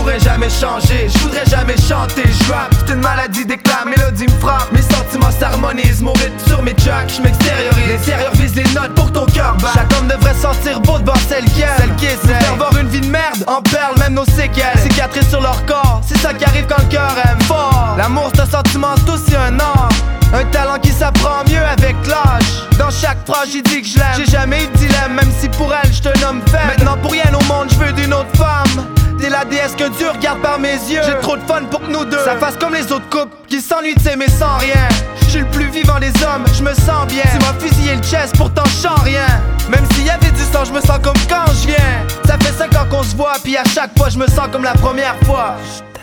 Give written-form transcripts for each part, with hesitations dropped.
pourrais jamais changer, je voudrais jamais chanter, je rappe, c'est une maladie dès que la mélodie me frappe. Mes sentiments s'harmonisent, mon rythme sur mes tracks, je m'extériorise. L'intérieur vise les notes pour ton cœur bat. Chaque homme devrait sentir beau devant celle qui essaie faire voir une vie de merde, en perles même nos séquelles. Cicatrices sur leur corps, c'est ça qui arrive quand le cœur aime fort. L'amour c'est un sentiment, c'est aussi un art, un talent qui s'apprend mieux avec l'âge. Dans chaque phrase j'ai dit que je l'aime, j'ai jamais eu de dilemme, même si pour elle je te nomme faible. Maintenant pour rien au monde je veux d'une autre femme. T'es la déesse que Dieu regarde par mes yeux. J'ai trop de fun pour que nous deux ça fasse comme les autres couples qui s'ennuient de s'aimer sans rien. Je suis le plus vivant des hommes, je me sens bien. Tu m'as fusillé le chest, pourtant je sens rien. Même s'il y avait du sang, je me sens comme quand je viens. Ça fait 5 ans qu'on se voit, puis à chaque fois je me sens comme la première fois.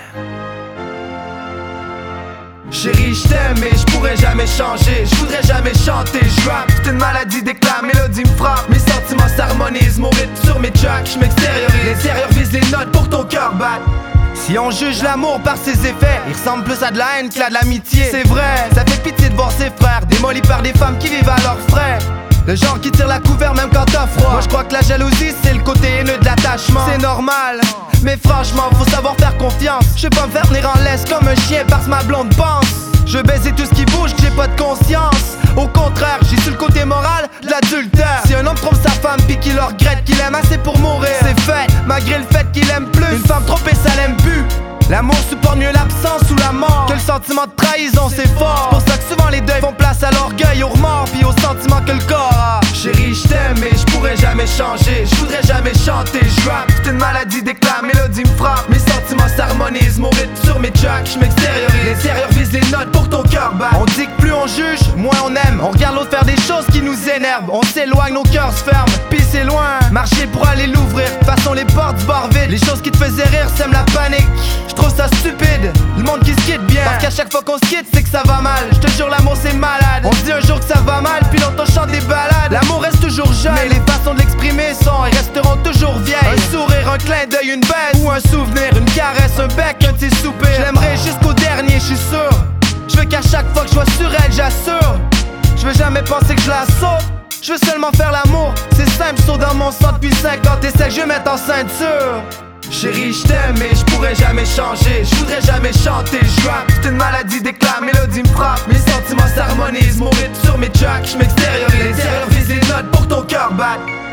Chérie, je t'aime mais je pourrais jamais changer, je voudrais jamais chanter, je rappe, c'est une maladie dès que la mélodie me frappe. Mes sentiments s'harmonisent, mon rythme sur mes tracks, je m'extériorise. L'intérieur vise les notes pour ton cœur bat. Si on juge l'amour par ses effets, il ressemble plus à de la haine qu'à de l'amitié. C'est vrai, ça fait pitié de voir ses frères démolis par des femmes qui vivent à leurs frais. Le genre qui tire la couvert même quand t'as froid. Moi je crois que la jalousie c'est le côté haineux de l'attachement. C'est normal, mais franchement faut savoir faire confiance. Je vais pas me faire tenir en laisse comme un chien parce que ma blonde pense. Je veux baiser tout ce qui bouge, que j'ai pas de conscience. Au contraire, j'ai su le côté moral de l'adultère. Si un homme trompe sa femme pis qu'il le regrette, qu'il aime assez pour mourir, c'est fait, malgré le fait qu'il aime plus. Une femme trompée ça l'aime plus. L'amour supporte mieux l'absence ou la mort que le sentiment de trahison, c'est fort. C'est pour ça que souvent les deuils font place à l'orgueil, au remords puis au sentiment que le corps a. Chérie, je t'aime mais je pourrais jamais changer, je voudrais jamais chanter, je rappe, c'est une maladie dès que la mélodie me frappe. Mes sentiments s'harmonisent, mon rythme sur mes tracks, je m'extériorise. L'intérieur vise les notes pour ton cœur bat. On dit que plus on juge, moins on aime. On regarde l'autre faire des choses qui nous énervent. On s'éloigne, nos cœurs se ferment, puis c'est loin. Marcher pour aller l'ouvrir, façon les portes du bar vide. Les choses qui te faisaient rire sèment la panique. Je trouve ça stupide, le monde qui se quitte bien. Parce qu'à chaque fois qu'on se quitte, c'est que ça va mal. Je te jure, l'amour c'est malade. On se dit un jour que ça va mal, puis l'autre on chante des balades. L'amour reste toujours jeune, mais les façons de l'exprimer sont et resteront toujours vieilles. Un sourire, un clin d'œil, une baisse ou un souvenir, une caresse, un bec, un petit soupir. Je l'aimerai jusqu'au dernier, je suis sûr. Je veux qu'à chaque fois que je sois sur elle, j'assure. Je veux jamais penser que je la saute. Je veux seulement faire l'amour, c'est simple, saut dans mon sang depuis 5 ans. T'essaies que je vais mettre en ceinture. Chérie, je t'aime mais je pourrais jamais changer, je voudrais jamais chanter, je rappe, c'est une maladie dès que la mélodie me frappe. Mes sentiments s'harmonisent, mon rythme sur mes tracks, je m'extériorise. L'intérieur vise les notes pour ton cœur bat.